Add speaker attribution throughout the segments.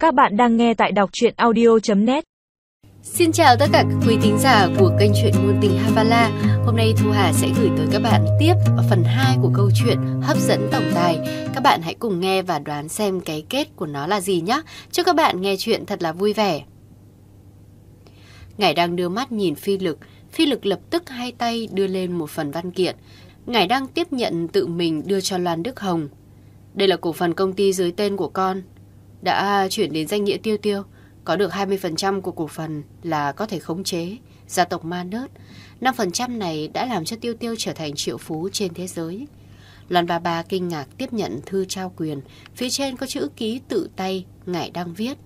Speaker 1: Các bạn đang nghe tại đọc truyện audio.net.
Speaker 2: Xin chào tất cả các quý thính giả của kênh truyện ngôn tình Havala. Hôm nay Thu Hà sẽ gửi tới các bạn tiếp phần 2 của câu chuyện Hấp dẫn tổng tài. Các bạn hãy cùng nghe và đoán xem cái kết của nó là gì nhé. Chúc các bạn nghe chuyện thật là vui vẻ. Ngải đang đưa mắt nhìn Phi Lực lập tức hai tay đưa lên một phần văn kiện. Ngải đang tiếp nhận tự mình đưa cho Loan Đức Hồng. Đây là cổ phần công ty dưới tên của con, đã chuyển đến danh nghĩa Tiêu Tiêu. Có được 20% của cổ phần là có thể khống chế gia tộc Ma Nớt. 5% này đã làm cho Tiêu Tiêu trở thành triệu phú trên thế giới. Loan Ba kinh ngạc tiếp nhận thư trao quyền. Phía trên có chữ ký tự tay Ngải đang viết.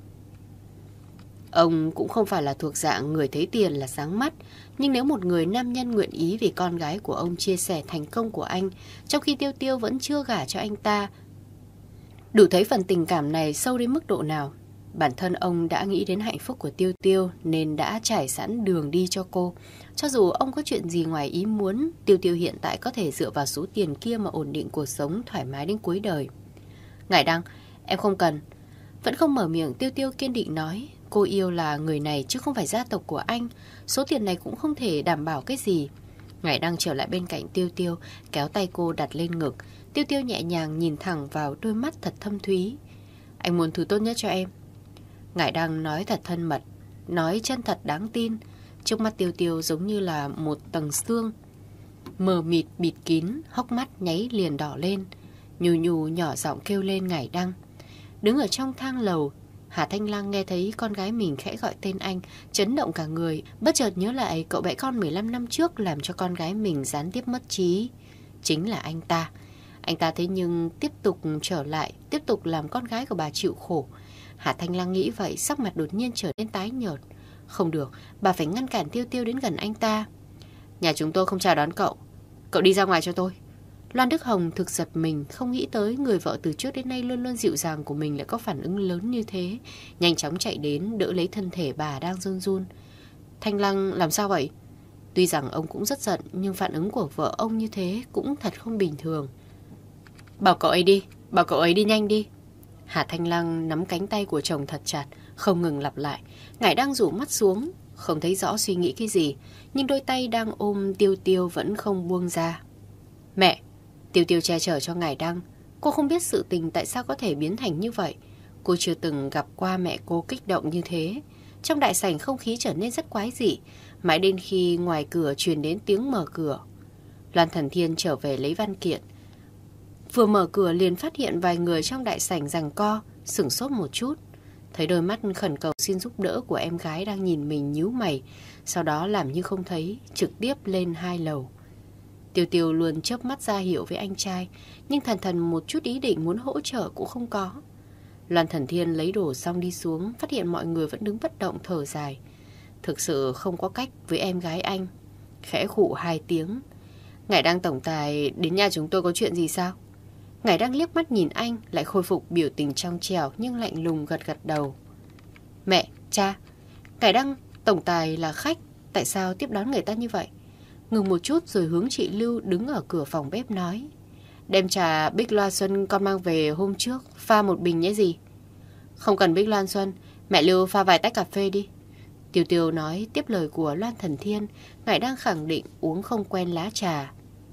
Speaker 2: Ông cũng không phải là thuộc dạng người thấy tiền là sáng mắt. Nhưng nếu một người nam nhân nguyện ý vì con gái của ông chia sẻ thành công của anh, trong khi Tiêu Tiêu vẫn chưa gả cho anh ta, đủ thấy phần tình cảm này sâu đến mức độ nào. Bản thân ông đã nghĩ đến hạnh phúc của Tiêu Tiêu nên đã trải sẵn đường đi cho cô. Cho dù ông có chuyện gì ngoài ý muốn, Tiêu Tiêu hiện tại có thể dựa vào số tiền kia mà ổn định cuộc sống thoải mái đến cuối đời. Ngải Đăng, em không cần. Vẫn không mở miệng, Tiêu Tiêu kiên định nói. Cô yêu là người này chứ không phải gia tộc của anh. Số tiền này cũng không thể đảm bảo cái gì. Ngải Đăng trở lại bên cạnh Tiêu Tiêu, kéo tay cô đặt lên ngực. Tiêu Tiêu nhẹ nhàng nhìn thẳng vào đôi mắt thật thâm thúy. Anh muốn thứ tốt nhất cho em. Ngải Đăng nói thật thân mật, nói chân thật đáng tin. Trước mắt Tiêu Tiêu giống như là một tầng xương mờ mịt bịt kín, hốc mắt nháy liền đỏ lên. Nhù nhù nhỏ giọng kêu lên Ngải Đăng. Đứng ở trong thang lầu, Hà Thanh Lăng nghe thấy con gái mình khẽ gọi tên anh, chấn động cả người, bất chợt nhớ lại cậu bé con 15 năm trước làm cho con gái mình gián tiếp mất trí. Chính là anh ta. Anh ta thế nhưng tiếp tục trở lại, tiếp tục làm con gái của bà chịu khổ. Hà Thanh Lăng nghĩ vậy, sắc mặt đột nhiên trở nên tái nhợt. Không được, bà phải ngăn cản Tiêu Tiêu đến gần anh ta. Nhà chúng tôi không chào đón cậu. Cậu đi ra ngoài cho tôi. Loan Đức Hồng thực giật mình, không nghĩ tới người vợ từ trước đến nay luôn luôn dịu dàng của mình lại có phản ứng lớn như thế. Nhanh chóng chạy đến, đỡ lấy thân thể bà đang run run. Thanh Lăng làm sao vậy? Tuy rằng ông cũng rất giận, nhưng phản ứng của vợ ông như thế cũng thật không bình thường. Bảo cậu ấy đi nhanh đi. Hà Thanh Lăng nắm cánh tay của chồng thật chặt, không ngừng lặp lại. Ngải đang rủ mắt xuống, không thấy rõ suy nghĩ cái gì, nhưng đôi tay đang ôm Tiêu Tiêu vẫn không buông ra. Mẹ! Tiêu Tiêu che chở cho Ngải Đăng. Cô không biết sự tình tại sao có thể biến thành như vậy. Cô chưa từng gặp qua mẹ cô kích động như thế. Trong đại sảnh không khí trở nên rất quái dị, mãi đến khi ngoài cửa truyền đến tiếng mở cửa. Loan Thần Thiên trở về lấy văn kiện. Vừa mở cửa liền phát hiện vài người trong đại sảnh giằng co, sửng sốt một chút. Thấy đôi mắt khẩn cầu xin giúp đỡ của em gái đang nhìn mình nhíu mày, sau đó làm như không thấy, trực tiếp lên 2 lầu. Tiêu Tiêu luôn chớp mắt ra hiệu với anh trai, nhưng thần một chút ý định muốn hỗ trợ cũng không có. Loan Thần Thiên lấy đồ xong đi xuống, phát hiện mọi người vẫn đứng bất động thở dài. Thực sự không có cách với em gái anh. Khẽ khụ 2 tiếng. Ngải Đăng tổng tài đến nhà chúng tôi có chuyện gì sao? Ngải Đăng liếc mắt nhìn anh, lại khôi phục biểu tình trong trẻo nhưng lạnh lùng gật đầu. Mẹ, cha, Ngải Đăng tổng tài là khách, tại sao tiếp đón người ta như vậy? Ngừng một chút rồi hướng chị Lưu đứng ở cửa phòng bếp nói. Đem trà Bích Loan Xuân con mang về hôm trước, pha một bình nhé gì? Không cần Bích Loan Xuân, mẹ Lưu pha vài tách cà phê đi. Tiêu Tiêu nói tiếp lời của Loan Thần Thiên. Ngải đang khẳng định uống không quen lá trà.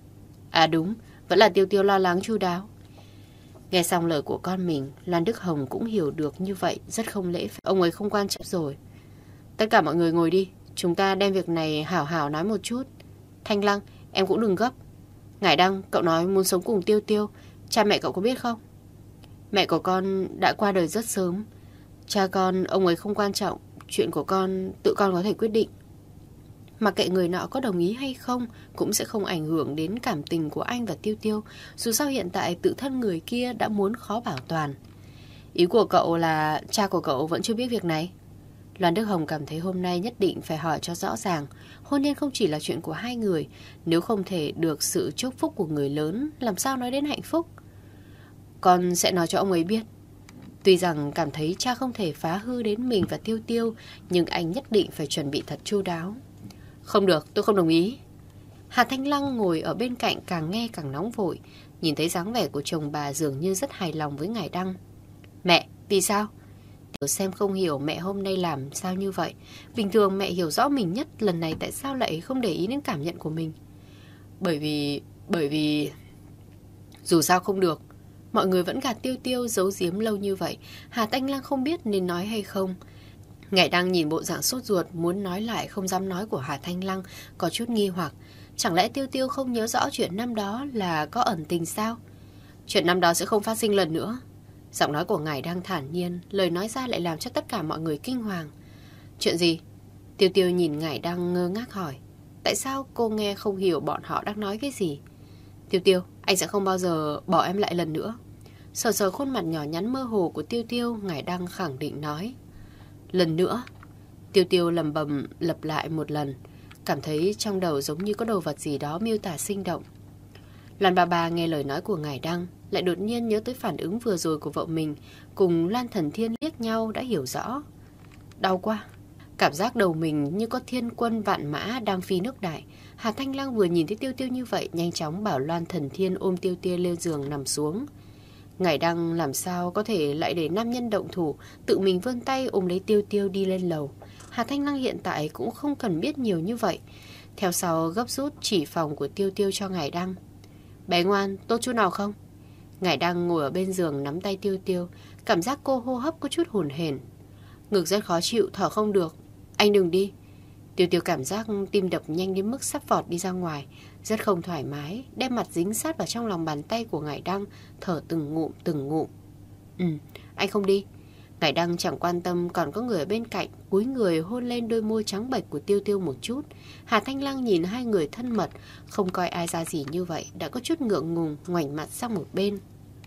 Speaker 2: À đúng, vẫn là Tiêu Tiêu lo lắng chu đáo. Nghe xong lời của con mình, Loan Đức Hồng cũng hiểu được như vậy rất không lễ phép. Ông ấy không quan trọng rồi. Tất cả mọi người ngồi đi, chúng ta đem việc này hảo hảo nói một chút. Thanh Lăng, em cũng đừng gấp. Ngải Đăng, cậu nói muốn sống cùng Tiêu Tiêu, cha mẹ cậu có biết không? Mẹ của con đã qua đời rất sớm. Cha con, ông ấy không quan trọng. Chuyện của con, tự con có thể quyết định. Mặc kệ người nọ có đồng ý hay không, cũng sẽ không ảnh hưởng đến cảm tình của anh và Tiêu Tiêu. Dù sao hiện tại tự thân người kia đã muốn khó bảo toàn. Ý của cậu là cha của cậu vẫn chưa biết việc này? Loan Đức Hồng cảm thấy hôm nay nhất định phải hỏi cho rõ ràng. Hôn nhân không chỉ là chuyện của hai người. Nếu không thể được sự chúc phúc của người lớn, làm sao nói đến hạnh phúc? Con sẽ nói cho ông ấy biết. Tuy rằng cảm thấy cha không thể phá hư đến mình và Tiêu Tiêu, nhưng anh nhất định phải chuẩn bị thật chu đáo. Không được, tôi không đồng ý. Hà Thanh Lăng ngồi ở bên cạnh càng nghe càng nóng vội. Nhìn thấy dáng vẻ của chồng bà dường như rất hài lòng với Ngải Đăng. Mẹ, vì sao? Xem không hiểu mẹ hôm nay làm sao như vậy. Bình thường mẹ hiểu rõ mình nhất, lần này tại sao lại không để ý đến cảm nhận của mình? Bởi vì dù sao không được. Mọi người vẫn gạt Tiêu Tiêu giấu giếm lâu như vậy. Hà Thanh Lang không biết nên nói hay không. Ngải đang nhìn bộ dạng sốt ruột muốn nói lại không dám nói của Hà Thanh Lang, có chút nghi hoặc. Chẳng lẽ Tiêu Tiêu không nhớ rõ chuyện năm đó là có ẩn tình sao? Chuyện năm đó sẽ không phát sinh lần nữa. Giọng nói của ngài đang thản nhiên, lời nói ra lại làm cho tất cả mọi người kinh hoàng. Chuyện gì? Tiêu Tiêu nhìn ngài đang ngơ ngác hỏi. Tại sao cô nghe không hiểu bọn họ đang nói cái gì? Tiêu Tiêu, anh sẽ không bao giờ bỏ em lại lần nữa. Sờ sờ khuôn mặt nhỏ nhắn mơ hồ của Tiêu Tiêu, ngài đang khẳng định nói. Lần nữa. Tiêu Tiêu lẩm bẩm lặp lại một lần, cảm thấy trong đầu giống như có đồ vật gì đó miêu tả sinh động. Loan bà nghe lời nói của ngài Đăng, lại đột nhiên nhớ tới phản ứng vừa rồi của vợ mình, cùng Loan Thần Thiên liếc nhau đã hiểu rõ. Đau quá. Cảm giác đầu mình như có thiên quân vạn mã đang phi nước đại. Hà Thanh Lang vừa nhìn thấy Tiêu Tiêu như vậy, nhanh chóng bảo Loan Thần Thiên ôm Tiêu Tiêu lên giường nằm xuống. Ngải Đăng làm sao có thể lại để nam nhân động thủ, tự mình vươn tay ôm lấy Tiêu Tiêu đi lên lầu. Hà Thanh Lang hiện tại cũng không cần biết nhiều như vậy. Theo sau gấp rút chỉ phòng của Tiêu Tiêu cho Ngải Đăng. Bé ngoan, tốt chút nào không? Ngải Đăng ngồi ở bên giường nắm tay Tiêu Tiêu, cảm giác cô hô hấp có chút hổn hển. Ngực rất khó chịu, thở không được. Anh đừng đi. Tiêu Tiêu cảm giác tim đập nhanh đến mức sắp vọt đi ra ngoài, rất không thoải mái, đem mặt dính sát vào trong lòng bàn tay của Ngải Đăng, thở từng ngụm từng ngụm. Anh không đi. Ngải Đăng chẳng quan tâm còn có người ở bên cạnh, cúi người hôn lên đôi môi trắng bệch của Tiêu Tiêu một chút. Hà Thanh Lang nhìn hai người thân mật, không coi ai ra gì như vậy, đã có chút ngượng ngùng, ngoảnh mặt sang một bên.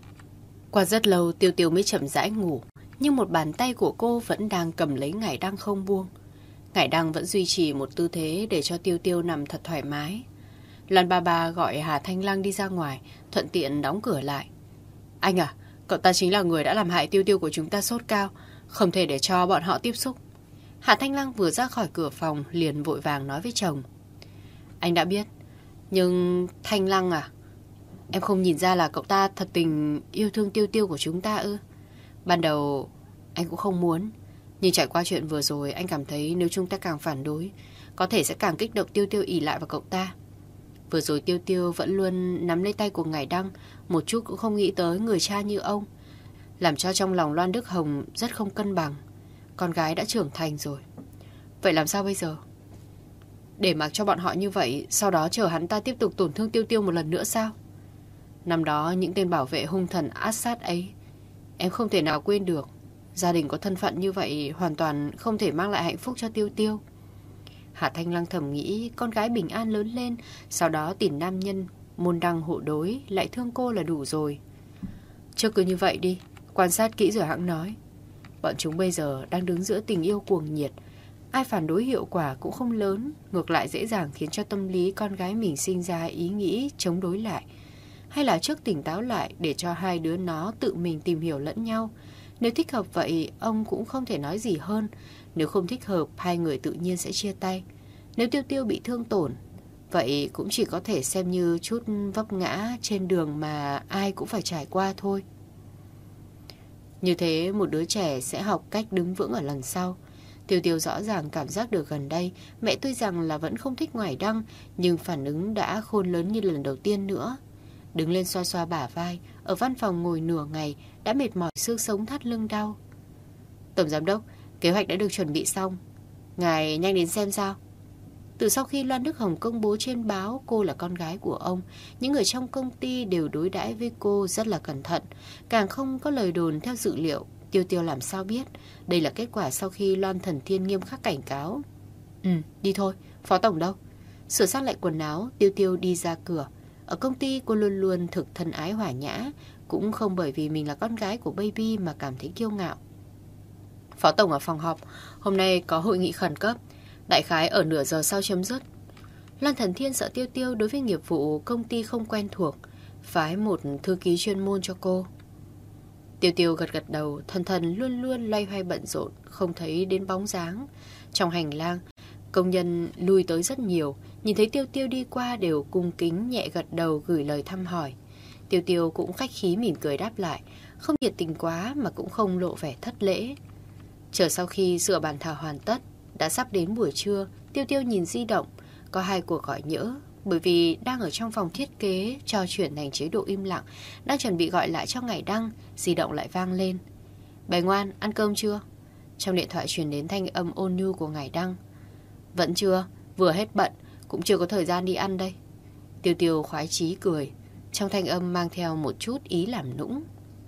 Speaker 2: Qua rất lâu Tiêu Tiêu mới chậm rãi ngủ, nhưng một bàn tay của cô vẫn đang cầm lấy Ngải Đăng không buông. Ngải Đăng vẫn duy trì một tư thế để cho Tiêu Tiêu nằm thật thoải mái. Loan bà gọi Hà Thanh Lang đi ra ngoài, thuận tiện đóng cửa lại. Anh à, cậu ta chính là người đã làm hại Tiêu Tiêu của chúng ta sốt cao, không thể để cho bọn họ tiếp xúc. Hà Thanh Lang vừa ra khỏi cửa phòng liền vội vàng nói với chồng. Anh đã biết, nhưng Thanh Lang à, em không nhìn ra là cậu ta thật tình yêu thương Tiêu Tiêu của chúng ta ư? Ban đầu anh cũng không muốn, nhưng trải qua chuyện vừa rồi anh cảm thấy nếu chúng ta càng phản đối, có thể sẽ càng kích động Tiêu Tiêu ỷ lại vào cậu ta. Vừa rồi Tiêu Tiêu vẫn luôn nắm lấy tay của Ngải Đăng, một chút cũng không nghĩ tới người cha như ông, làm cho trong lòng Loan Đức Hồng rất không cân bằng. Con gái đã trưởng thành rồi. Vậy làm sao bây giờ? Để mặc cho bọn họ như vậy, sau đó chờ hắn ta tiếp tục tổn thương Tiêu Tiêu một lần nữa sao? Năm đó những tên bảo vệ hung thần át sát ấy, em không thể nào quên được. Gia đình có thân phận như vậy hoàn toàn không thể mang lại hạnh phúc cho Tiêu Tiêu. Hà Thanh Lang thầm nghĩ con gái bình an lớn lên, sau đó tìm nam nhân môn đăng hộ đối lại thương cô là đủ rồi. Chứ cứ như vậy đi, quan sát kỹ rồi hẵng nói. Bọn chúng bây giờ đang đứng giữa tình yêu cuồng nhiệt, ai phản đối hiệu quả cũng không lớn, ngược lại dễ dàng khiến cho tâm lý con gái mình sinh ra ý nghĩ chống đối lại. Hay là trước tỉnh táo lại để cho hai đứa nó tự mình tìm hiểu lẫn nhau. Nếu thích hợp vậy, ông cũng không thể nói gì hơn. Nếu không thích hợp, hai người tự nhiên sẽ chia tay. Nếu Tiêu Tiêu bị thương tổn, vậy cũng chỉ có thể xem như chút vấp ngã trên đường mà ai cũng phải trải qua thôi. Như thế một đứa trẻ sẽ học cách đứng vững ở lần sau. Tiêu Tiêu rõ ràng cảm giác được gần đây mẹ tuy rằng là vẫn không thích Ngải Đăng, nhưng phản ứng đã khôn lớn như lần đầu tiên nữa. Đứng lên xoa xoa bả vai, ở văn phòng ngồi nửa ngày đã mệt mỏi xương sống thắt lưng đau. Tổng giám đốc, kế hoạch đã được chuẩn bị xong, ngài nhanh đến xem sao. Từ sau khi Loan Đức Hồng công bố trên báo cô là con gái của ông, những người trong công ty đều đối đãi với cô rất là cẩn thận, càng không có lời đồn theo dự liệu. Tiêu Tiêu làm sao biết đây là kết quả sau khi Loan Thần Thiên nghiêm khắc cảnh cáo. Đi thôi, phó tổng đâu? Sửa sang lại quần áo, Tiêu Tiêu đi ra cửa. Ở công ty cô luôn luôn thực thân ái hòa nhã, cũng không bởi vì mình là con gái của Baby mà cảm thấy kiêu ngạo. Phó tổng ở phòng họp, hôm nay có hội nghị khẩn cấp, đại khái ở nửa giờ sau chấm dứt. Loan Thần Thiên sợ Tiêu Tiêu đối với nghiệp vụ công ty không quen thuộc, phái một thư ký chuyên môn cho cô. Tiêu Tiêu gật gật đầu, thần luôn luôn loay hoay bận rộn, không thấy đến bóng dáng. Trong hành lang, công nhân lui tới rất nhiều, nhìn thấy Tiêu Tiêu đi qua đều cung kính nhẹ gật đầu gửi lời thăm hỏi. Tiêu Tiêu cũng khách khí mỉm cười đáp lại, không nhiệt tình quá mà cũng không lộ vẻ thất lễ. Chờ sau khi sửa bàn thảo hoàn tất, đã sắp đến buổi trưa, Tiêu Tiêu nhìn di động, có 2 cuộc gọi nhỡ. Bởi vì đang ở trong phòng thiết kế cho chuyển thành chế độ im lặng, đang chuẩn bị gọi lại cho Ngày Đăng, di động lại vang lên. Bé ngoan, ăn cơm chưa? Trong điện thoại truyền đến thanh âm ôn nhu của Ngày Đăng. Vẫn chưa, vừa hết bận, cũng chưa có thời gian đi ăn đây. Tiêu Tiêu khoái chí cười, trong thanh âm mang theo một chút ý làm nũng.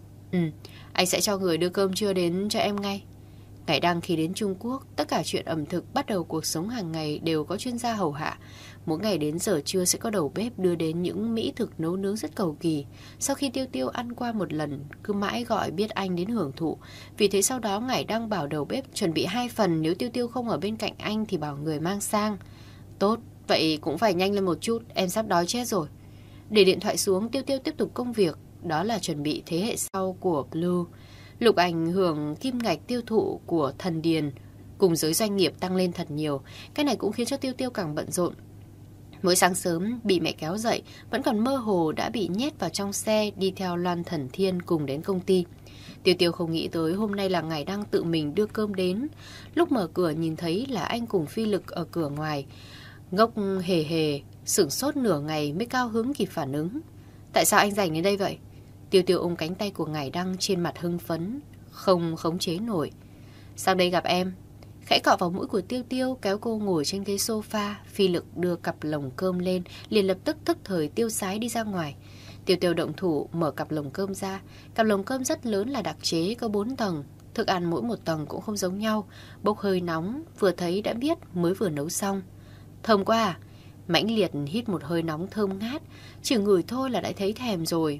Speaker 2: Anh sẽ cho người đưa cơm trưa đến cho em ngay. Ngày Đăng khi đến Trung Quốc, tất cả chuyện ẩm thực bắt đầu cuộc sống hàng ngày đều có chuyên gia hầu hạ. Mỗi ngày đến giờ trưa sẽ có đầu bếp đưa đến những mỹ thực nấu nướng rất cầu kỳ. Sau khi Tiêu Tiêu ăn qua một lần, cứ mãi gọi biết anh đến hưởng thụ. Vì thế sau đó Ngày Đăng bảo đầu bếp chuẩn bị 2 phần, nếu Tiêu Tiêu không ở bên cạnh anh thì bảo người mang sang. Tốt, vậy cũng phải nhanh lên một chút, em sắp đói chết rồi. Để điện thoại xuống, Tiêu Tiêu tiếp tục công việc, đó là chuẩn bị thế hệ sau của Blue. Lục ảnh hưởng kim ngạch tiêu thụ của Thần Điền cùng giới doanh nghiệp tăng lên thật nhiều. Cái này cũng khiến cho Tiêu Tiêu càng bận rộn. Mỗi sáng sớm bị mẹ kéo dậy, vẫn còn mơ hồ đã bị nhét vào trong xe đi theo Loan Thần Thiên cùng đến công ty. Tiêu Tiêu không nghĩ tới hôm nay là Ngày Đăng tự mình đưa cơm đến. Lúc mở cửa nhìn thấy là anh cùng Phi Lực ở cửa ngoài. Ngốc hề hề, sửng sốt nửa ngày mới cao hứng kịp phản ứng. Tại sao anh rảnh đến đây vậy? Tiêu Tiêu ôm cánh tay của Ngày Đăng trên mặt hưng phấn, không khống chế nổi. Sang đây gặp em. Khẽ cọ vào mũi của Tiêu Tiêu, kéo cô ngồi trên ghế sofa. Phi Lực đưa cặp lồng cơm lên, liền lập tức thức thời tiêu sái đi ra ngoài. Tiêu Tiêu động thủ mở cặp lồng cơm ra. Cặp lồng cơm rất lớn là đặc chế, có 4 tầng. Thức ăn mỗi một tầng cũng không giống nhau, bốc hơi nóng, vừa thấy đã biết mới vừa nấu xong. Thơm quá à? Mãnh liệt hít một hơi nóng thơm ngát, chỉ ngửi thôi là đã thấy thèm rồi.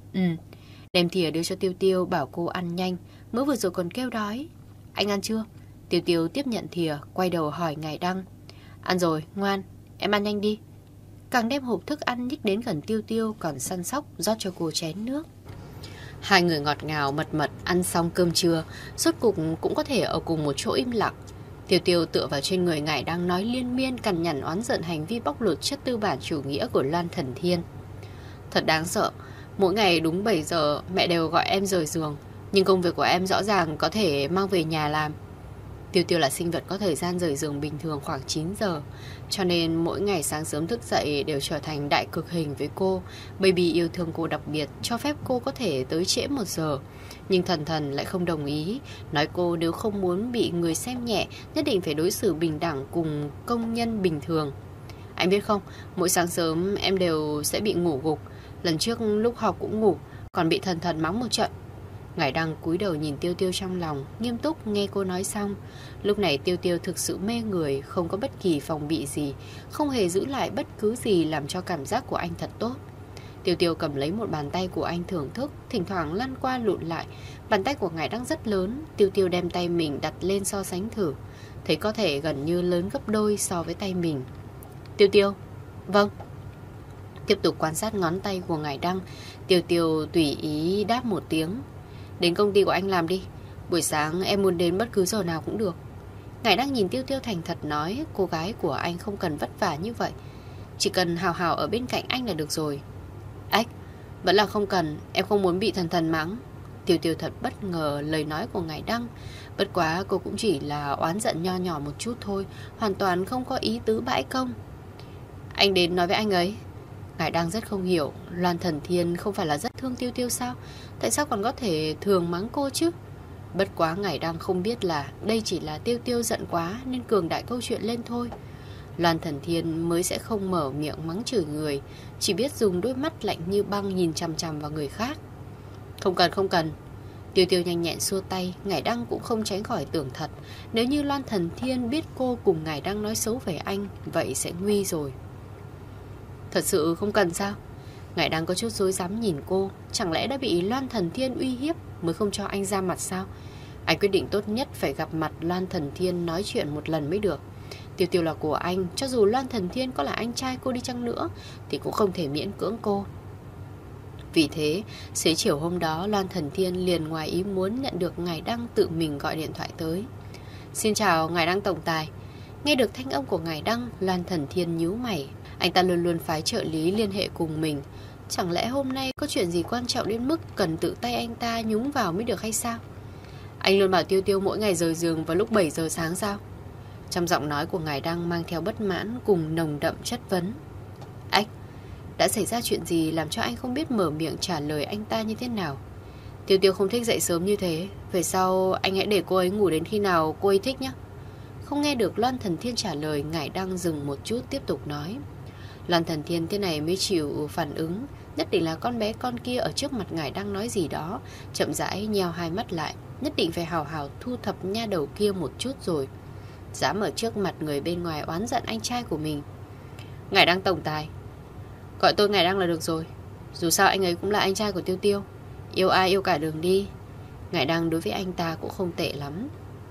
Speaker 2: Đem thìa đưa cho Tiêu Tiêu, bảo cô ăn nhanh, mới vừa rồi còn kêu đói. Anh ăn chưa? Tiêu Tiêu tiếp nhận thìa, quay đầu hỏi Ngày Đăng. Ăn rồi, ngoan, em ăn nhanh đi. Càng đem hộp thức ăn nhích đến gần Tiêu Tiêu, còn săn sóc rót cho cô chén nước. Hai người ngọt ngào mật mật ăn xong cơm trưa, rốt cục cũng có thể ở cùng một chỗ im lặng. Tiêu Tiêu tựa vào trên người Ngày Đăng nói liên miên cằn nhằn oán giận hành vi bóc lột chất tư bản chủ nghĩa của Loan Thần Thiên. Thật đáng sợ, mỗi ngày đúng 7 giờ mẹ đều gọi em rời giường, nhưng công việc của em rõ ràng có thể mang về nhà làm. Tiêu Tiêu là sinh vật có thời gian rời giường bình thường khoảng 9 giờ, cho nên mỗi ngày sáng sớm thức dậy đều trở thành đại cực hình với cô. Baby yêu thương cô đặc biệt, cho phép cô có thể tới trễ 1 giờ. Nhưng Thần Thần lại không đồng ý, nói cô nếu không muốn bị người xem nhẹ, nhất định phải đối xử bình đẳng cùng công nhân bình thường. Anh biết không, mỗi sáng sớm em đều sẽ bị ngủ gục. Lần trước lúc học cũng ngủ, còn bị Thần Thần mắng một trận. Ngày Đăng cúi đầu nhìn Tiêu Tiêu trong lòng, nghiêm túc nghe cô nói xong. Lúc này Tiêu Tiêu thực sự mê người, không có bất kỳ phòng bị gì, không hề giữ lại bất cứ gì, làm cho cảm giác của anh thật tốt. Tiêu Tiêu cầm lấy một bàn tay của anh thưởng thức, thỉnh thoảng lăn qua lộn lại. Bàn tay của Ngày Đăng rất lớn, Tiêu Tiêu đem tay mình đặt lên so sánh thử, thấy có thể gần như lớn gấp đôi so với tay mình. Tiêu Tiêu, vâng. Tiếp tục quan sát ngón tay của Ngày Đăng, Tiêu Tiêu tùy ý đáp một tiếng. Đến công ty của anh làm đi, buổi sáng em muốn đến bất cứ giờ nào cũng được. Ngày Đăng nhìn Tiêu Tiêu thành thật nói, cô gái của anh không cần vất vả như vậy, chỉ cần hào hào ở bên cạnh anh là được rồi. Ách, vẫn là không cần, em không muốn bị Thần Thần mắng. Tiêu Tiêu thật bất ngờ lời nói của Ngày Đăng. Bất quá cô cũng chỉ là oán giận nho nhỏ một chút thôi, hoàn toàn không có ý tứ bãi công. Anh đến nói với anh ấy. Ngày Đăng rất không hiểu, Loan Thần Thiên không phải là rất thương Tiêu Tiêu sao? Tại sao còn có thể thường mắng cô chứ? Bất quá Ngày Đăng không biết là đây chỉ là Tiêu Tiêu giận quá nên cường đại câu chuyện lên thôi. Loan Thần Thiên mới sẽ không mở miệng mắng chửi người, chỉ biết dùng đôi mắt lạnh như băng nhìn chằm chằm vào người khác. Không cần, không cần. Tiêu Tiêu nhanh nhẹn xua tay. Ngày Đăng cũng không tránh khỏi tưởng thật, nếu như Loan Thần Thiên biết cô cùng Ngày Đăng nói xấu về anh, vậy sẽ nguy rồi. Thật sự không cần sao? Ngày Đăng có chút rối rắm nhìn cô. Chẳng lẽ đã bị Loan Thần Thiên uy hiếp mới không cho anh ra mặt sao? Anh quyết định tốt nhất phải gặp mặt Loan Thần Thiên nói chuyện một lần mới được. Tiêu Tiêu là của anh, cho dù Loan Thần Thiên có là anh trai cô đi chăng nữa thì cũng không thể miễn cưỡng cô. Vì thế, xế chiều hôm đó, Loan Thần Thiên liền ngoài ý muốn nhận được Ngày Đăng tự mình gọi điện thoại tới. Xin chào Ngày Đăng tổng tài. Nghe được thanh âm của Ngày Đăng, Loan Thần Thiên nhíu mày. Anh ta luôn luôn phái trợ lý liên hệ cùng mình. Chẳng lẽ hôm nay có chuyện gì quan trọng đến mức cần tự tay anh ta nhúng vào mới được hay sao? Anh luôn bảo Tiêu Tiêu mỗi ngày rời giường vào lúc 7 giờ sáng sao? Trong giọng nói của Ngài Đăng mang theo bất mãn cùng nồng đậm chất vấn. Anh, đã xảy ra chuyện gì làm cho anh không biết mở miệng trả lời anh ta như thế nào? Tiêu Tiêu không thích dậy sớm như thế. Về sau anh hãy để cô ấy ngủ đến khi nào cô ấy thích nhé. Không nghe được Loan Thần Thiên trả lời, Ngải Đăng dừng một chút tiếp tục nói. Loan Thần Thiên thế này mới chịu phản ứng. Nhất định là con bé con kia ở trước mặt Ngải Đăng nói gì đó. Chậm rãi nheo hai mắt lại. Nhất định phải hào hào thu thập nha đầu kia một chút rồi. Dám ở trước mặt người bên ngoài oán giận anh trai của mình. Ngải Đăng tổng tài. Gọi tôi Ngải Đăng là được rồi. Dù sao anh ấy cũng là anh trai của Tiêu Tiêu. Yêu ai yêu cả đường đi. Ngải Đăng đối với anh ta cũng không tệ lắm.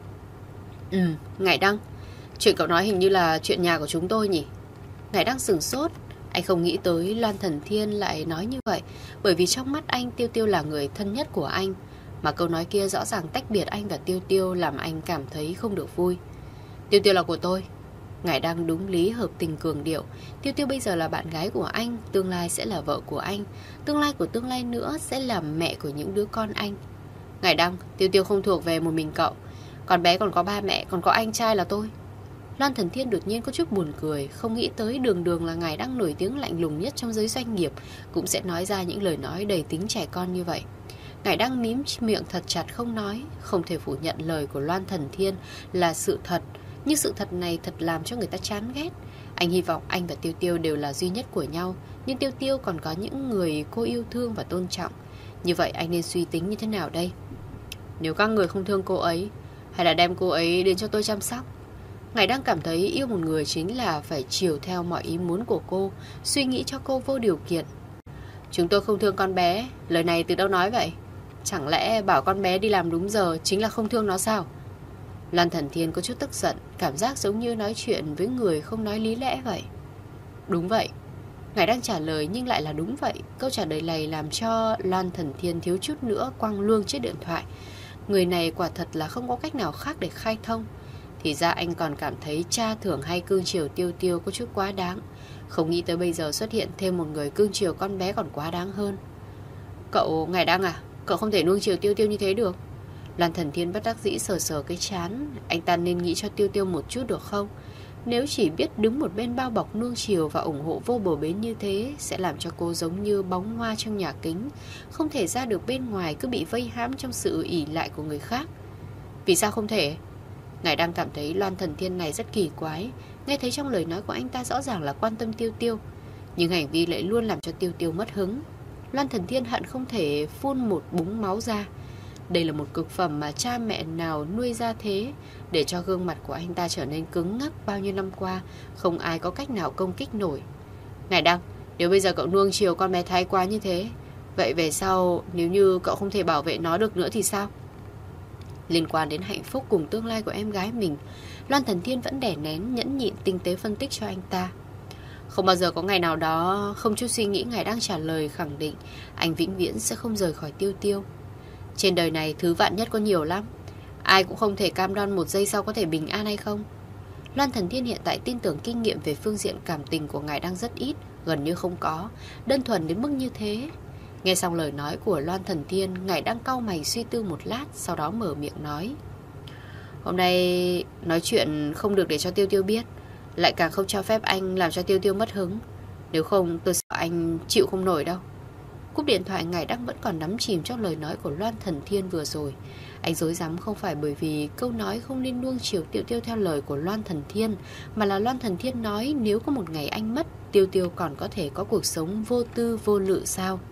Speaker 2: Ngải Đăng, chuyện cậu nói hình như là chuyện nhà của chúng tôi nhỉ? Ngải Đăng sửng sốt. Anh không nghĩ tới Loan Thần Thiên lại nói như vậy. Bởi vì trong mắt anh, Tiêu Tiêu là người thân nhất của anh. Mà câu nói kia rõ ràng tách biệt anh và Tiêu Tiêu, làm anh cảm thấy không được vui. Tiêu Tiêu là của tôi. Ngải Đăng đúng lý hợp tình cường điệu. Tiêu Tiêu bây giờ là bạn gái của anh, tương lai sẽ là vợ của anh, tương lai của tương lai nữa sẽ là mẹ của những đứa con anh. Ngải Đăng, Tiêu Tiêu không thuộc về một mình cậu. Con bé còn có ba mẹ, còn có anh trai là tôi. Loan Thần Thiên đột nhiên có chút buồn cười. Không nghĩ tới đường đường là Ngải Đăng nổi tiếng lạnh lùng nhất trong giới doanh nghiệp cũng sẽ nói ra những lời nói đầy tính trẻ con như vậy. Ngải Đăng mím miệng thật chặt không nói. Không thể phủ nhận lời của Loan Thần Thiên là sự thật. Nhưng sự thật này thật làm cho người ta chán ghét. Anh hy vọng anh và Tiêu Tiêu đều là duy nhất của nhau. Nhưng Tiêu Tiêu còn có những người cô yêu thương và tôn trọng. Như vậy anh nên suy tính như thế nào đây? Nếu các người không thương cô ấy, hay là đem cô ấy đến cho tôi chăm sóc? Ngài đang cảm thấy yêu một người chính là phải chiều theo mọi ý muốn của cô, suy nghĩ cho cô vô điều kiện. Chúng tôi không thương con bé. Lời này từ đâu nói vậy? Chẳng lẽ bảo con bé đi làm đúng giờ chính là không thương nó sao? Loan Thần Thiên có chút tức giận, cảm giác giống như nói chuyện với người không nói lý lẽ vậy. Đúng vậy. Ngài đang trả lời nhưng lại là đúng vậy. Câu trả lời này làm cho Loan Thần Thiên thiếu chút nữa quăng luôn chiếc điện thoại. Người này quả thật là không có cách nào khác để khai thông. Thì ra anh còn cảm thấy cha thưởng hay cưng chiều Tiêu Tiêu có chút quá đáng. Không nghĩ tới bây giờ xuất hiện thêm một người cưng chiều con bé còn quá đáng hơn. Cậu Ngải Đăng à? Cậu không thể nuông chiều Tiêu Tiêu như thế được. Loan Thần Thiên bất đắc dĩ sờ sờ cái trán. Anh ta nên nghĩ cho Tiêu Tiêu một chút được không? Nếu chỉ biết đứng một bên bao bọc nuông chiều và ủng hộ vô bờ bến như thế, sẽ làm cho cô giống như bóng hoa trong nhà kính, không thể ra được bên ngoài, cứ bị vây hãm trong sự ỷ lại của người khác. Vì sao không thể? Ngài đang cảm thấy Loan Thần Thiên này rất kỳ quái. Nghe thấy trong lời nói của anh ta rõ ràng là quan tâm Tiêu Tiêu, nhưng hành vi lại luôn làm cho Tiêu Tiêu mất hứng. Loan Thần Thiên hận không thể phun một búng máu ra. Đây là một cực phẩm mà cha mẹ nào nuôi ra thế, để cho gương mặt của anh ta trở nên cứng ngắc bao nhiêu năm qua, không ai có cách nào công kích nổi. Ngài Đăng, nếu bây giờ cậu nuông chiều con bé thái quá như thế, vậy về sau nếu như cậu không thể bảo vệ nó được nữa thì sao? Liên quan đến hạnh phúc cùng tương lai của em gái mình, Loan Thần Thiên vẫn đè nén, nhẫn nhịn tinh tế phân tích cho anh ta. Không bao giờ có ngày nào đó, không chút suy nghĩ Ngài đang trả lời khẳng định anh vĩnh viễn sẽ không rời khỏi Tiêu Tiêu. Trên đời này thứ vạn nhất có nhiều lắm, ai cũng không thể cam đoan một giây sau có thể bình an hay không. Loan Thần Thiên hiện tại tin tưởng kinh nghiệm về phương diện cảm tình của Ngài đang rất ít, gần như không có, đơn thuần đến mức như thế. Nghe xong lời nói của Loan Thần Thiên, Ngài đang cau mày suy tư một lát, sau đó mở miệng nói. Hôm nay nói chuyện không được để cho Tiêu Tiêu biết, lại càng không cho phép anh làm cho Tiêu Tiêu mất hứng. Nếu không tôi sợ anh chịu không nổi đâu. Cúp điện thoại, Ngài đang vẫn còn đắm chìm trong lời nói của Loan Thần Thiên vừa rồi. Anh rối rắm không phải bởi vì câu nói không nên nuông chiều Tiêu Tiêu theo lời của Loan Thần Thiên, mà là Loan Thần Thiên nói nếu có một ngày anh mất, Tiêu Tiêu còn có thể có cuộc sống vô tư vô lự sao?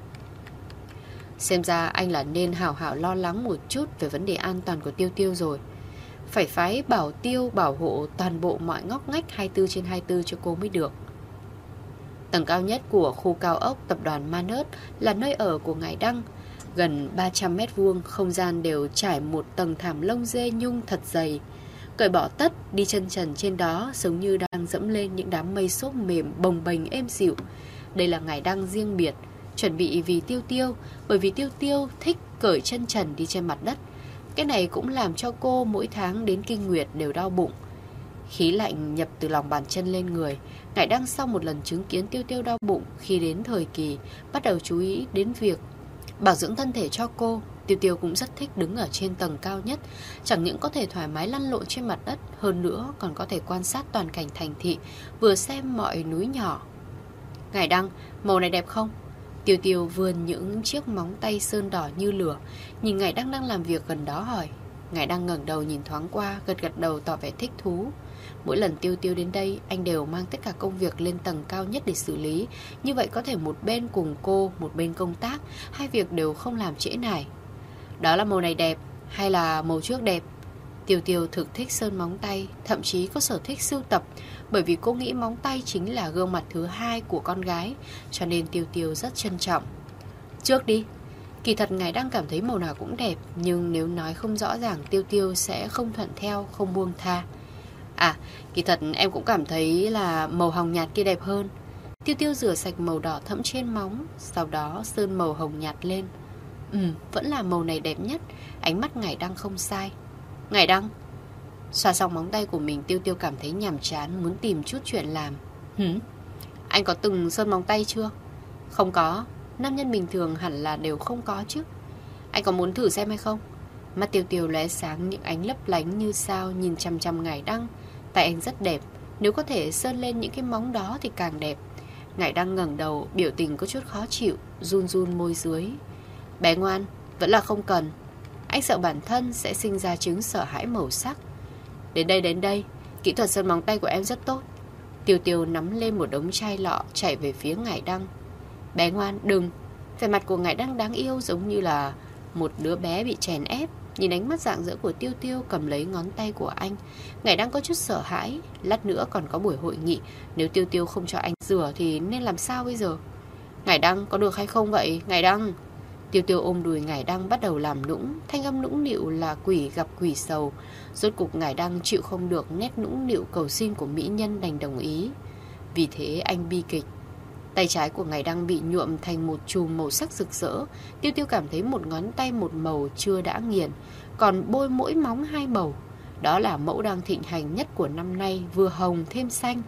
Speaker 2: Xem ra anh là nên hảo hảo lo lắng một chút về vấn đề an toàn của Tiêu Tiêu rồi. Phải phái bảo tiêu bảo hộ toàn bộ mọi ngóc ngách 24/24 cho cô mới được. Tầng cao nhất của khu cao ốc tập đoàn Manus là nơi ở của Ngải Đăng. Gần 300 mét vuông, không gian đều trải một tầng thảm lông dê nhung thật dày. Cởi bỏ tất, đi chân trần trên đó giống như đang dẫm lên những đám mây xốp mềm bồng bềnh êm dịu. Đây là Ngải Đăng riêng biệt, chuẩn bị vì Tiêu Tiêu, bởi vì Tiêu Tiêu thích cởi chân trần đi trên mặt đất. Cái này cũng làm cho cô mỗi tháng đến kinh nguyệt đều đau bụng. Khí lạnh nhập từ lòng bàn chân lên người. Ngải Đăng sau một lần chứng kiến Tiêu Tiêu đau bụng khi đến thời kỳ, bắt đầu chú ý đến việc Bảo dưỡng thân thể cho cô, Tiêu Tiêu cũng rất thích đứng ở trên tầng cao nhất. Chẳng những có thể thoải mái lăn lộn trên mặt đất, hơn nữa còn có thể quan sát toàn cảnh thành thị, vừa xem mọi núi nhỏ. Ngải Đăng, màu này đẹp không? Tiêu Tiêu vươn những chiếc móng tay sơn đỏ như lửa, nhìn Ngải Đăng đang làm việc gần đó hỏi. Ngải Đăng ngẩng đầu nhìn thoáng qua, gật gật đầu tỏ vẻ thích thú. Mỗi lần Tiêu Tiêu đến đây, anh đều mang tất cả công việc lên tầng cao nhất để xử lý. Như vậy có thể một bên cùng cô, một bên công tác, hai việc đều không làm trễ nải. Đó là màu này đẹp, hay là màu trước đẹp? Tiêu Tiêu thực thích sơn móng tay, thậm chí có sở thích sưu tập, bởi vì cô nghĩ móng tay chính là gương mặt thứ hai của con gái, cho nên Tiêu Tiêu rất trân trọng. Trước đi. Kỳ thật Ngải Đăng cảm thấy màu nào cũng đẹp, nhưng nếu nói không rõ ràng Tiêu Tiêu sẽ không thuận theo, không buông tha. À, kỳ thật em cũng cảm thấy là màu hồng nhạt kia đẹp hơn. Tiêu Tiêu rửa sạch màu đỏ thẫm trên móng, sau đó sơn màu hồng nhạt lên. Vẫn là màu này đẹp nhất. Ánh mắt Ngải Đăng không sai. Ngải Đăng. Xoa xong móng tay của mình, Tiêu Tiêu cảm thấy nhàm chán, muốn tìm chút chuyện làm. Anh có từng sơn móng tay chưa? Không có. Nam nhân bình thường hẳn là đều không có chứ. Anh có muốn thử xem hay không? Mắt Tiêu Tiêu lóe sáng, những ánh lấp lánh như sao nhìn chăm chăm Ngải Đăng. Tay anh rất đẹp, nếu có thể sơn lên những cái móng đó thì càng đẹp. Ngải Đăng ngẩng đầu, biểu tình có chút khó chịu, run run môi dưới. Bé ngoan, vẫn là không cần. Anh sợ bản thân sẽ sinh ra chứng sợ hãi màu sắc. Đến đây, kỹ thuật sơn móng tay của em rất tốt. Tiêu Tiêu nắm lên một đống chai lọ, chạy về phía Ngải Đăng. Bé ngoan, đừng. Vẻ mặt của Ngải Đăng đáng yêu, giống như là một đứa bé bị chèn ép. Nhìn ánh mắt rạng rỡ của Tiêu Tiêu cầm lấy ngón tay của anh, Ngải Đăng có chút sợ hãi. Lát nữa còn có buổi hội nghị, nếu Tiêu Tiêu không cho anh rửa thì nên làm sao bây giờ? Ngải Đăng, có được hay không vậy? Ngải Đăng. Tiêu Tiêu ôm đùi Ngải Đăng bắt đầu làm nũng. Thanh âm nũng nịu là quỷ gặp quỷ sầu. Rốt cục Ngải Đăng chịu không được nét nũng nịu cầu xin của mỹ nhân, đành đồng ý. Vì thế anh bi kịch. Tay trái của Ngải Đăng bị nhuộm thành một chùm màu sắc rực rỡ. Tiêu Tiêu cảm thấy một ngón tay một màu chưa đã nghiền, còn bôi mỗi móng hai màu. Đó là mẫu đang thịnh hành nhất của năm nay, vừa hồng thêm xanh.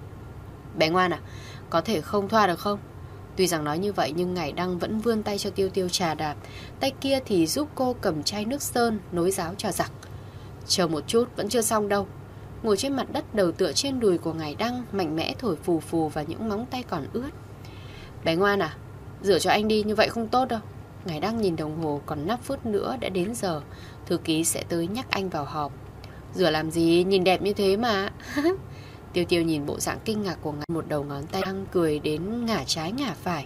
Speaker 2: Bé ngoan à, có thể không thoa được không? Tuy rằng nói như vậy nhưng Ngải Đăng vẫn vươn tay cho Tiêu Tiêu trà đạp. Tay kia thì giúp cô cầm chai nước sơn, nối ráo cho giặc. Chờ một chút, vẫn chưa xong đâu. Ngồi trên mặt đất, đầu tựa trên đùi của Ngải Đăng, mạnh mẽ thổi phù phù vào những móng tay còn ướt. Bé ngoan à, rửa cho anh đi, như vậy không tốt đâu. Ngải Đăng nhìn đồng hồ, còn 5 phút nữa đã đến giờ. Thư ký sẽ tới nhắc anh vào họp. Rửa làm gì, nhìn đẹp như thế mà. Tiêu Tiêu nhìn bộ dạng kinh ngạc của Ngải, một đầu ngón tay đang cười đến ngả trái ngả phải.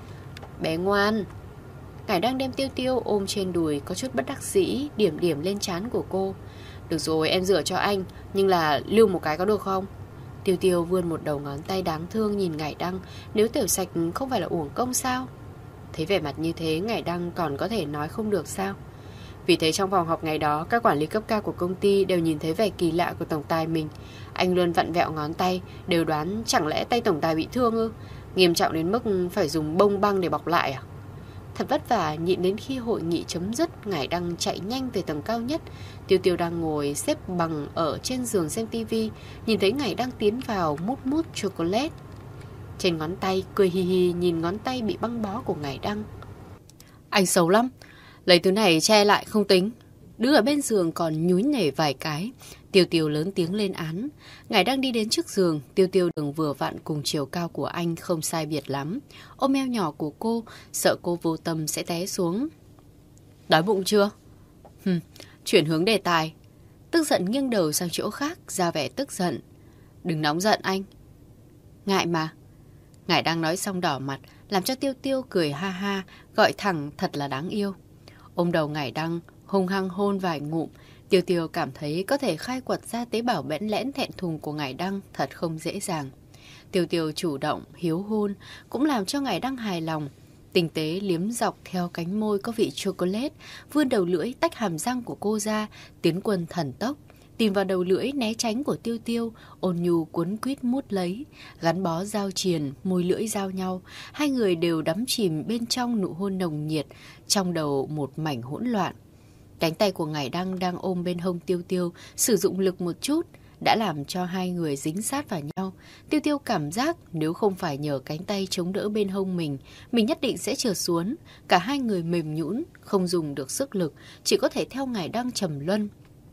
Speaker 2: Bé ngoan. Ngải Đăng đem Tiêu Tiêu ôm trên đùi, có chút bất đắc dĩ, điểm điểm lên trán của cô. Được rồi, em rửa cho anh, nhưng là lưu một cái có được không? Tiêu Tiêu vươn một đầu ngón tay đáng thương nhìn Ngải Đăng. Nếu tiểu sạch không phải là uổng công sao? Thấy vẻ mặt như thế, Ngải Đăng còn có thể nói không được sao? Vì thế trong phòng họp ngày đó, các quản lý cấp cao của công ty đều nhìn thấy vẻ kỳ lạ của tổng tài mình. Anh luôn vặn vẹo ngón tay, đều đoán chẳng lẽ tay tổng tài bị thương ư? Nghiêm trọng đến mức phải dùng bông băng để bọc lại à? Thật vất vả nhịn đến khi hội nghị chấm dứt, Ngải Đăng chạy nhanh về tầng cao nhất. Tiêu Tiêu đang ngồi xếp bằng ở trên giường xem tivi, nhìn thấy Ngải Đăng tiến vào mút mút chocolate trên ngón tay, cười hì hì nhìn ngón tay bị băng bó của Ngải Đăng. Anh xấu lắm, lấy thứ này che lại không tính. Đứng ở bên giường còn nhúi nhảy vài cái. Tiêu Tiêu lớn tiếng lên án. Ngải Đăng đi đến trước giường. Tiêu Tiêu đường vừa vặn cùng chiều cao của anh, không sai biệt lắm. Ôm eo nhỏ của cô, sợ cô vô tâm sẽ té xuống. Đói bụng chưa? Chuyển hướng đề tài. Tức giận nghiêng đầu sang chỗ khác, ra vẻ tức giận. Đừng nóng giận anh. Ngại mà. Ngải Đăng nói xong đỏ mặt, làm cho Tiêu Tiêu cười ha ha, gọi thẳng thật là đáng yêu. Ôm đầu Ngải Đăng, hung hăng hôn vài ngụm. Tiêu Tiêu cảm thấy có thể khai quật ra tế bào bẽn lẽn thẹn thùng của Ngải Đăng thật không dễ dàng. Tiêu Tiêu chủ động, hiếu hôn, cũng làm cho Ngải Đăng hài lòng. Tinh tế liếm dọc theo cánh môi có vị chocolate, vươn đầu lưỡi tách hàm răng của cô ra, tiến quân thần tốc, tìm vào đầu lưỡi né tránh của Tiêu Tiêu, ôn nhu cuốn quýt mút lấy, gắn bó giao triền, môi lưỡi giao nhau. Hai người đều đắm chìm bên trong nụ hôn nồng nhiệt, trong đầu một mảnh hỗn loạn. Cánh tay của Ngải Đăng đang ôm bên hông Tiêu Tiêu, sử dụng lực một chút. đã làm cho hai người dính sát vào nhau. Tiêu Tiêu cảm giác nếu không phải nhờ cánh tay chống đỡ bên hông mình nhất định sẽ trượt xuống. Cả hai người mềm nhũn, không dùng được sức lực, chỉ có thể theo Ngải Đăng trầm luân.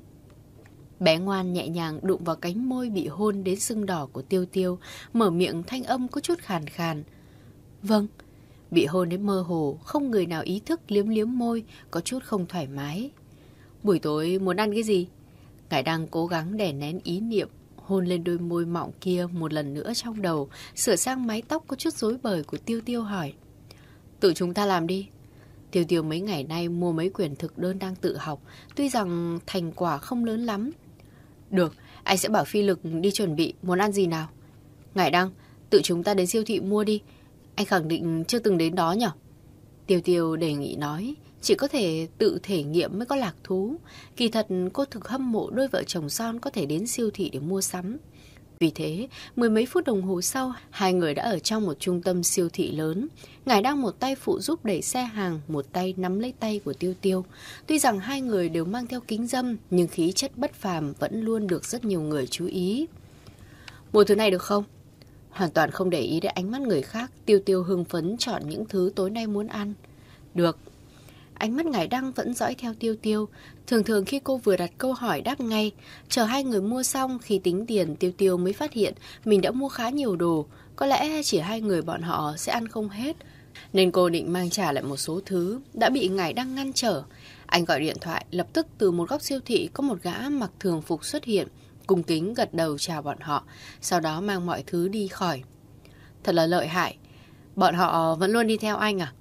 Speaker 2: Bé ngoan nhẹ nhàng đụng vào cánh môi bị hôn đến sưng đỏ của Tiêu Tiêu, mở miệng thanh âm có chút khàn khàn. Vâng. Bị hôn đến mơ hồ, không người nào ý thức, liếm liếm môi, có chút không thoải mái. Buổi tối muốn ăn cái gì? Ngải Đăng cố gắng đè nén ý niệm, hôn lên đôi môi mọng kia một lần nữa trong đầu, sửa sang mái tóc có chút rối bời của Tiêu Tiêu hỏi. Tự chúng ta làm đi. Tiêu Tiêu mấy ngày nay mua mấy quyển thực đơn đang tự học, tuy rằng thành quả không lớn lắm. Được, anh sẽ bảo Phi Lực đi chuẩn bị, muốn ăn gì nào? Ngải Đăng, tự chúng ta đến siêu thị mua đi. Anh khẳng định chưa từng đến đó nhỉ? Tiêu Tiêu đề nghị nói, chỉ có thể tự thể nghiệm mới có lạc thú. Kỳ thật cô thực hâm mộ đôi vợ chồng son có thể đến siêu thị để mua sắm. Vì thế, mười mấy phút đồng hồ sau, hai người đã ở trong một trung tâm siêu thị lớn. Ngải Đăng một tay phụ giúp đẩy xe hàng, một tay nắm lấy tay của Tiêu Tiêu. Tuy rằng hai người đều mang theo kính râm, nhưng khí chất bất phàm vẫn luôn được rất nhiều người chú ý. Mua thứ này được không? Hoàn toàn không để ý đến ánh mắt người khác, Tiêu Tiêu hưng phấn chọn những thứ tối nay muốn ăn. Được. Ánh mắt Ngải Đăng vẫn dõi theo Tiêu Tiêu. Thường thường khi cô vừa đặt câu hỏi đáp ngay. Chờ hai người mua xong, khi tính tiền, Tiêu Tiêu mới phát hiện mình đã mua khá nhiều đồ. Có lẽ chỉ hai người bọn họ sẽ ăn không hết, nên cô định mang trả lại một số thứ, đã bị Ngải Đăng ngăn trở. Anh gọi điện thoại, lập tức từ một góc siêu thị có một gã mặc thường phục xuất hiện, cung kính gật đầu chào bọn họ, sau đó mang mọi thứ đi khỏi. Thật là lợi hại. Bọn họ vẫn luôn đi theo anh à?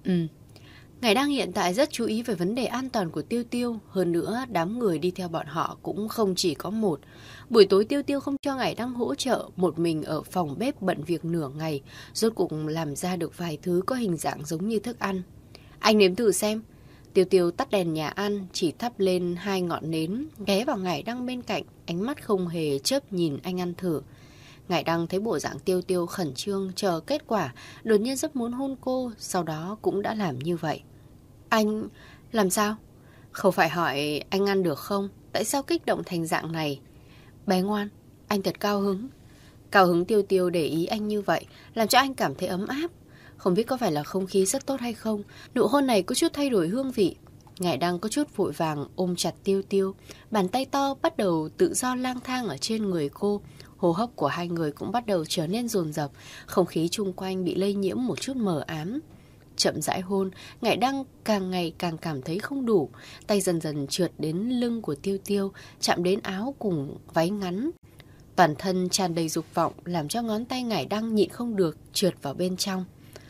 Speaker 2: Ngải Đăng hiện tại rất chú ý về vấn đề an toàn của Tiêu Tiêu. Hơn nữa, đám người đi theo bọn họ cũng không chỉ có một. Buổi tối Tiêu Tiêu không cho Ngải Đăng hỗ trợ, một mình ở phòng bếp bận việc nửa ngày, rốt cuộc làm ra được vài thứ có hình dạng giống như thức ăn. Anh nếm thử xem. Tiêu Tiêu tắt đèn nhà ăn, chỉ thắp lên 2 ngọn nến, ghé vào Ngải Đăng bên cạnh, ánh mắt không hề chớp nhìn anh ăn thử. Ngải Đăng thấy bộ dạng Tiêu Tiêu khẩn trương chờ kết quả, đột nhiên rất muốn hôn cô, sau đó cũng đã làm như vậy. Anh... làm sao? Không phải hỏi anh ăn được không? Tại sao kích động thành dạng này? Bé ngoan, anh thật cao hứng. Cao hứng Tiêu Tiêu để ý anh như vậy, làm cho anh cảm thấy ấm áp. Không biết có phải là không khí rất tốt hay không, nụ hôn này có chút thay đổi hương vị. Ngải Đăng có chút vội vàng ôm chặt Tiêu Tiêu, bàn tay to bắt đầu tự do lang thang ở trên người cô. Hô hấp của hai người cũng bắt đầu trở nên dồn dập, không khí chung quanh bị lây nhiễm một chút mờ ám. Chậm rãi hôn, Ngải Đăng càng ngày càng cảm thấy không đủ, tay dần dần trượt đến lưng của Tiêu Tiêu, chạm đến áo cùng váy ngắn. Toàn thân tràn đầy dục vọng làm cho ngón tay Ngải Đăng nhịn không được trượt vào bên trong.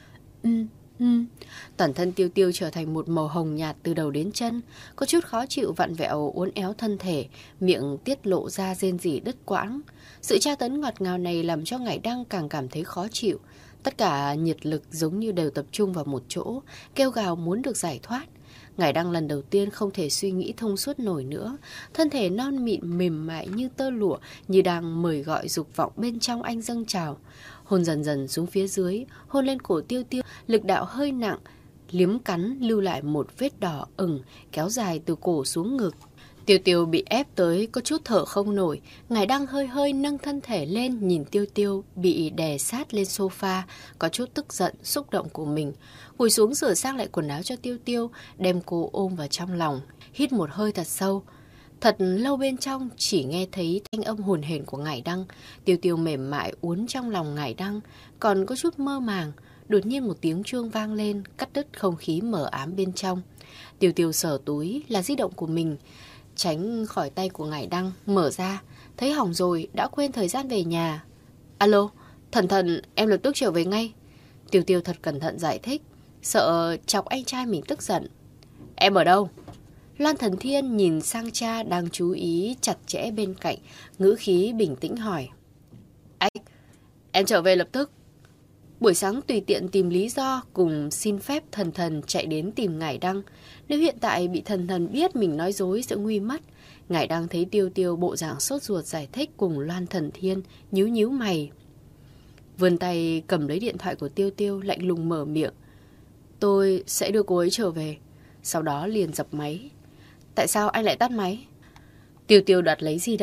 Speaker 2: Toàn thân Tiêu Tiêu trở thành một màu hồng nhạt từ đầu đến chân, có chút khó chịu vặn vẹo uốn éo thân thể, miệng tiết lộ ra rên rỉ đứt quãng. Sự tra tấn ngọt ngào này làm cho Ngải Đăng càng cảm thấy khó chịu. Tất cả nhiệt lực giống như đều tập trung vào một chỗ, kêu gào muốn được giải thoát. Ngải Đăng lần đầu tiên không thể suy nghĩ thông suốt nổi nữa, thân thể non mịn mềm mại như tơ lụa, như đang mời gọi dục vọng bên trong anh dâng trào. Hôn dần dần xuống phía dưới, hôn lên cổ Tiêu Tiêu, lực đạo hơi nặng, liếm cắn lưu lại một vết đỏ ửng kéo dài từ cổ xuống ngực. Tiêu Tiêu bị ép tới có chút thở không nổi, Ngải Đăng hơi hơi nâng thân thể lên, nhìn Tiêu Tiêu bị đè sát lên sofa, có chút tức giận, xúc động của mình. Cúi xuống sửa sang lại quần áo cho Tiêu Tiêu, đem cô ôm vào trong lòng, hít một hơi thật sâu. Thật lâu bên trong chỉ nghe thấy thanh âm hồn hển của Ngải Đăng. Tiêu Tiêu mềm mại uốn trong lòng Ngải Đăng, còn có chút mơ màng. Đột nhiên một tiếng chuông vang lên, cắt đứt không khí mờ ám bên trong. Tiêu Tiêu sờ túi là di động của mình, tránh khỏi tay của Ngải Đăng, mở ra, thấy hỏng rồi, đã quên thời gian về nhà. Alo, Thần, em lập tức trở về ngay. Tiêu Tiêu thật cẩn thận giải thích, sợ chọc anh trai mình tức giận. Em ở đâu? Loan Thần Thiên nhìn sang cha đang chú ý chặt chẽ bên cạnh, ngữ khí bình tĩnh hỏi. Anh, em trở về lập tức. Buổi sáng tùy tiện tìm lý do cùng xin phép Thần chạy đến tìm Ngải Đăng. Nếu hiện tại bị Thần biết mình nói dối sẽ nguy mất. Ngải Đăng thấy Tiêu Tiêu bộ dạng sốt ruột giải thích cùng Loan Thần Thiên, nhíu mày. Vươn tay cầm lấy điện thoại của Tiêu Tiêu, lạnh lùng mở miệng. Tôi sẽ đưa cô ấy trở về. Sau đó liền dập máy. Tại sao anh lại tắt máy? Tiêu Tiêu đoạt lấy di động,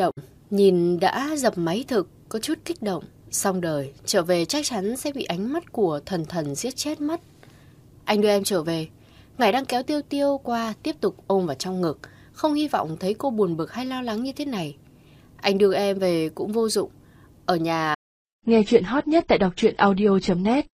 Speaker 2: Nhìn đã dập máy thực, có chút kích động. Xong đời, trở về chắc chắn sẽ bị ánh mắt của thần thần giết chết mất. Anh đưa em trở về. Ngải đang kéo Tiêu Tiêu qua, tiếp tục ôm vào trong ngực. Không hy vọng thấy cô buồn bực hay lo lắng như thế này. Anh đưa em về cũng vô dụng. Ở nhà.
Speaker 1: Nghe chuyện hot nhất tại đọc truyện audio.net